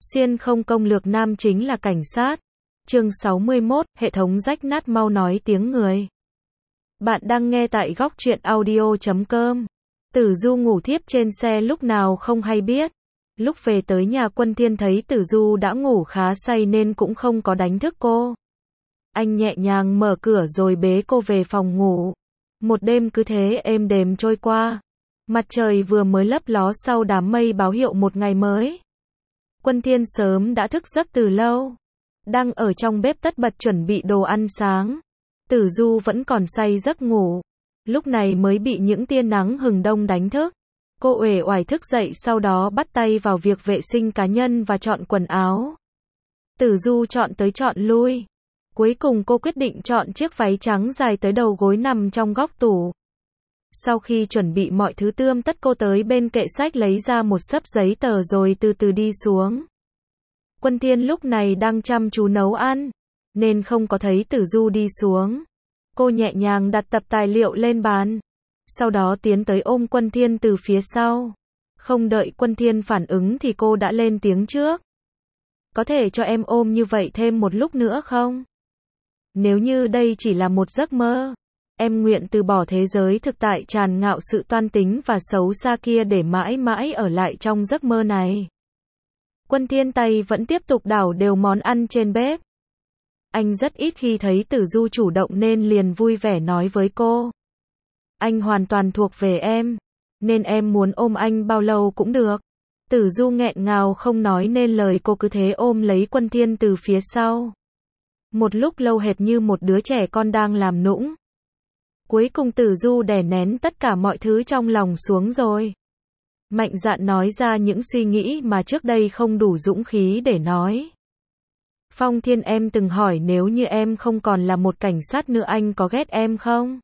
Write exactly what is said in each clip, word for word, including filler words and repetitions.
Xuyên không công lược nam chính là cảnh sát. Chương sáu mươi mốt, hệ thống rách nát mau nói tiếng người. Bạn đang nghe tại góc truyện audio chấm com. Tử Du ngủ thiếp trên xe lúc nào không hay biết. Lúc về tới nhà Quân Thiên thấy Tử Du đã ngủ khá say nên cũng không có đánh thức cô. Anh nhẹ nhàng mở cửa rồi bế cô về phòng ngủ. Một đêm cứ thế êm đềm trôi qua. Mặt trời vừa mới lấp ló sau đám mây báo hiệu một ngày mới. Quân Thiên sớm đã thức giấc từ lâu. Đang ở trong bếp tất bật chuẩn bị đồ ăn sáng. Tử Du vẫn còn say giấc ngủ. Lúc này mới bị những tia nắng hừng đông đánh thức. Cô uể oải thức dậy sau đó bắt tay vào việc vệ sinh cá nhân và chọn quần áo. Tử Du chọn tới chọn lui. Cuối cùng cô quyết định chọn chiếc váy trắng dài tới đầu gối nằm trong góc tủ. Sau khi chuẩn bị mọi thứ tươm tất cô tới bên kệ sách lấy ra một xấp giấy tờ rồi từ từ đi xuống. Quân Thiên lúc này đang chăm chú nấu ăn, nên không có thấy Tử Du đi xuống. Cô nhẹ nhàng đặt tập tài liệu lên bàn. Sau đó tiến tới ôm Quân Thiên từ phía sau. Không đợi Quân Thiên phản ứng thì cô đã lên tiếng trước. Có thể cho em ôm như vậy thêm một lúc nữa không? Nếu như đây chỉ là một giấc mơ, em nguyện từ bỏ thế giới thực tại tràn ngạo sự toan tính và xấu xa kia để mãi mãi ở lại trong giấc mơ này. Quân Thiên tay vẫn tiếp tục đảo đều món ăn trên bếp. Anh rất ít khi thấy Tử Du chủ động nên liền vui vẻ nói với cô. Anh hoàn toàn thuộc về em, nên em muốn ôm anh bao lâu cũng được. Tử Du nghẹn ngào không nói nên lời, cô cứ thế ôm lấy Quân Thiên từ phía sau. Một lúc lâu hệt như một đứa trẻ con đang làm nũng. Cuối cùng Tử Du đè nén tất cả mọi thứ trong lòng xuống rồi. Mạnh dạn nói ra những suy nghĩ mà trước đây không đủ dũng khí để nói. Phong Thiên, em từng hỏi nếu như em không còn là một cảnh sát nữa anh có ghét em không?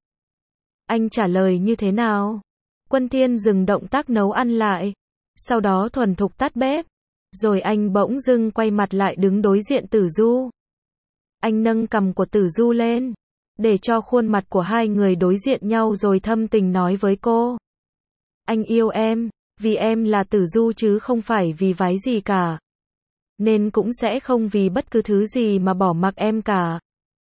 Anh trả lời như thế nào? Quân Thiên dừng động tác nấu ăn lại. Sau đó thuần thục tắt bếp. Rồi anh bỗng dưng quay mặt lại đứng đối diện Tử Du. Anh nâng cằm của Tử Du lên, để cho khuôn mặt của hai người đối diện nhau rồi thâm tình nói với cô. Anh yêu em, vì em là Tử Du chứ không phải vì váy gì cả. Nên cũng sẽ không vì bất cứ thứ gì mà bỏ mặc em cả.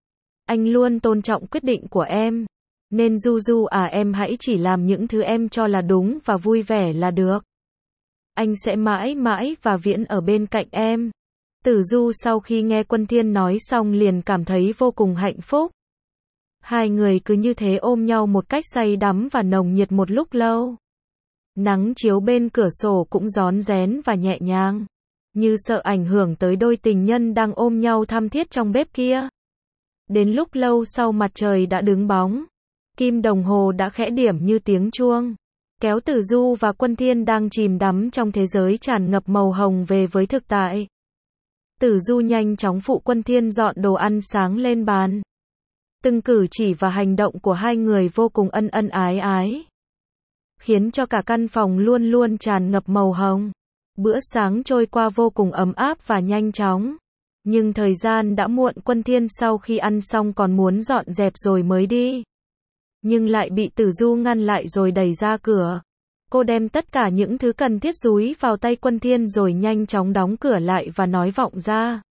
Anh luôn tôn trọng quyết định của em. Nên Du Du à, em hãy chỉ làm những thứ em cho là đúng và vui vẻ là được. Anh sẽ mãi mãi và viễn ở bên cạnh em. Tử Du sau khi nghe Quân Thiên nói xong liền cảm thấy vô cùng hạnh phúc. Hai người cứ như thế ôm nhau một cách say đắm và nồng nhiệt một lúc lâu. Nắng chiếu bên cửa sổ cũng rón rén và nhẹ nhàng, như sợ ảnh hưởng tới đôi tình nhân đang ôm nhau thắm thiết trong bếp kia. Đến lúc lâu sau mặt trời đã đứng bóng, kim đồng hồ đã khẽ điểm như tiếng chuông, kéo Tử Du và Quân Thiên đang chìm đắm trong thế giới tràn ngập màu hồng về với thực tại. Tử Du nhanh chóng phụ Quân Thiên dọn đồ ăn sáng lên bàn. Từng cử chỉ và hành động của hai người vô cùng ân ân ái ái, khiến cho cả căn phòng luôn luôn tràn ngập màu hồng. Bữa sáng trôi qua vô cùng ấm áp và nhanh chóng. Nhưng thời gian đã muộn, Quân Thiên sau khi ăn xong còn muốn dọn dẹp rồi mới đi. Nhưng lại bị Tử Du ngăn lại rồi đẩy ra cửa. Cô đem tất cả những thứ cần thiết dúi vào tay Quân Thiên rồi nhanh chóng đóng cửa lại và nói vọng ra.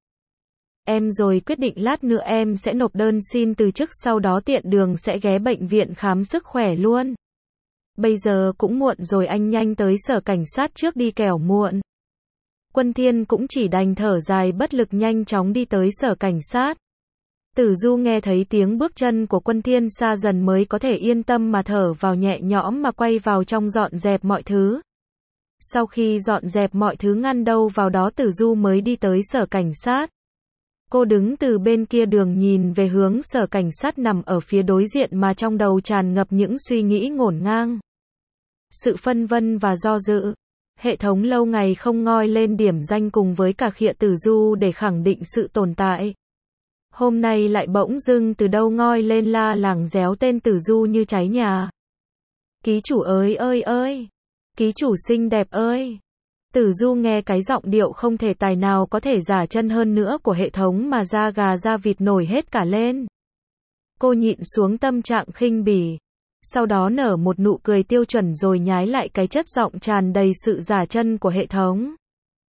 Em rồi quyết định lát nữa em sẽ nộp đơn xin từ chức, sau đó tiện đường sẽ ghé bệnh viện khám sức khỏe luôn. Bây giờ cũng muộn rồi, anh nhanh tới sở cảnh sát trước đi kẻo muộn. Quân Thiên cũng chỉ đành thở dài bất lực nhanh chóng đi tới sở cảnh sát. Tử Du nghe thấy tiếng bước chân của Quân Thiên xa dần mới có thể yên tâm mà thở vào nhẹ nhõm mà quay vào trong dọn dẹp mọi thứ. Sau khi dọn dẹp mọi thứ ngăn đâu vào đó, Tử Du mới đi tới sở cảnh sát. Cô đứng từ bên kia đường nhìn về hướng sở cảnh sát nằm ở phía đối diện mà trong đầu tràn ngập những suy nghĩ ngổn ngang, sự phân vân và do dự. Hệ thống lâu ngày không ngoi lên điểm danh cùng với cả khịa Tử Du để khẳng định sự tồn tại. Hôm nay lại bỗng dưng từ đâu ngoi lên la làng réo tên Tử Du như cháy nhà. Ký chủ ơi ơi ơi! Ký chủ xinh đẹp ơi! Tử Du nghe cái giọng điệu không thể tài nào có thể giả chân hơn nữa của hệ thống mà da gà da vịt nổi hết cả lên. Cô nhịn xuống tâm trạng khinh bỉ. Sau đó nở một nụ cười tiêu chuẩn rồi nhái lại cái chất giọng tràn đầy sự giả chân của hệ thống.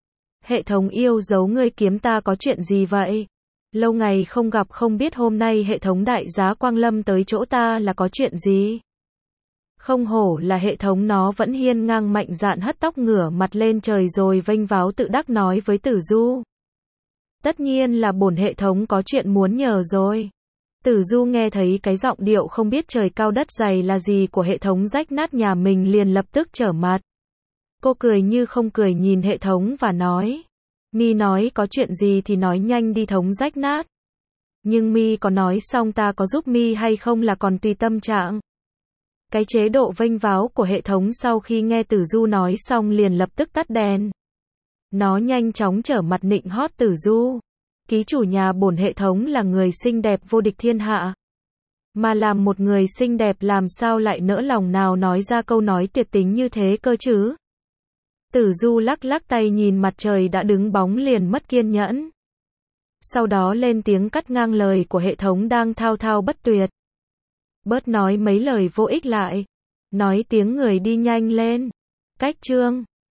Hệ thống yêu dấu ngươi kiếm ta có chuyện gì vậy? Lâu ngày không gặp không biết hôm nay hệ thống đại giá Quang Lâm tới chỗ ta là có chuyện gì? Không hổ là hệ thống, nó vẫn hiên ngang mạnh dạn hất tóc ngửa mặt lên trời rồi vênh váo tự đắc nói với Tử Du. Tất nhiên là bổn hệ thống có chuyện muốn nhờ rồi. Tử Du nghe thấy cái giọng điệu không biết trời cao đất dày là gì của hệ thống rách nát nhà mình liền lập tức trở mặt. Cô cười như không cười nhìn hệ thống và nói. Mi nói có chuyện gì thì nói nhanh đi thống rách nát. Nhưng Mi có nói xong ta có giúp Mi hay không là còn tùy tâm trạng. Cái chế độ vênh váo của hệ thống sau khi nghe Tử Du nói xong liền lập tức tắt đèn. Nó nhanh chóng trở mặt nịnh hót Tử Du. Ký chủ nhà bổn hệ thống là người xinh đẹp vô địch thiên hạ. Mà làm một người xinh đẹp làm sao lại nỡ lòng nào nói ra câu nói tuyệt tính như thế cơ chứ? Tử Du lắc lắc tay nhìn mặt trời đã đứng bóng liền mất kiên nhẫn. Sau đó lên tiếng cắt ngang lời của hệ thống đang thao thao bất tuyệt. Bớt nói mấy lời vô ích lại. Nói tiếng người đi nhanh lên. Cách chương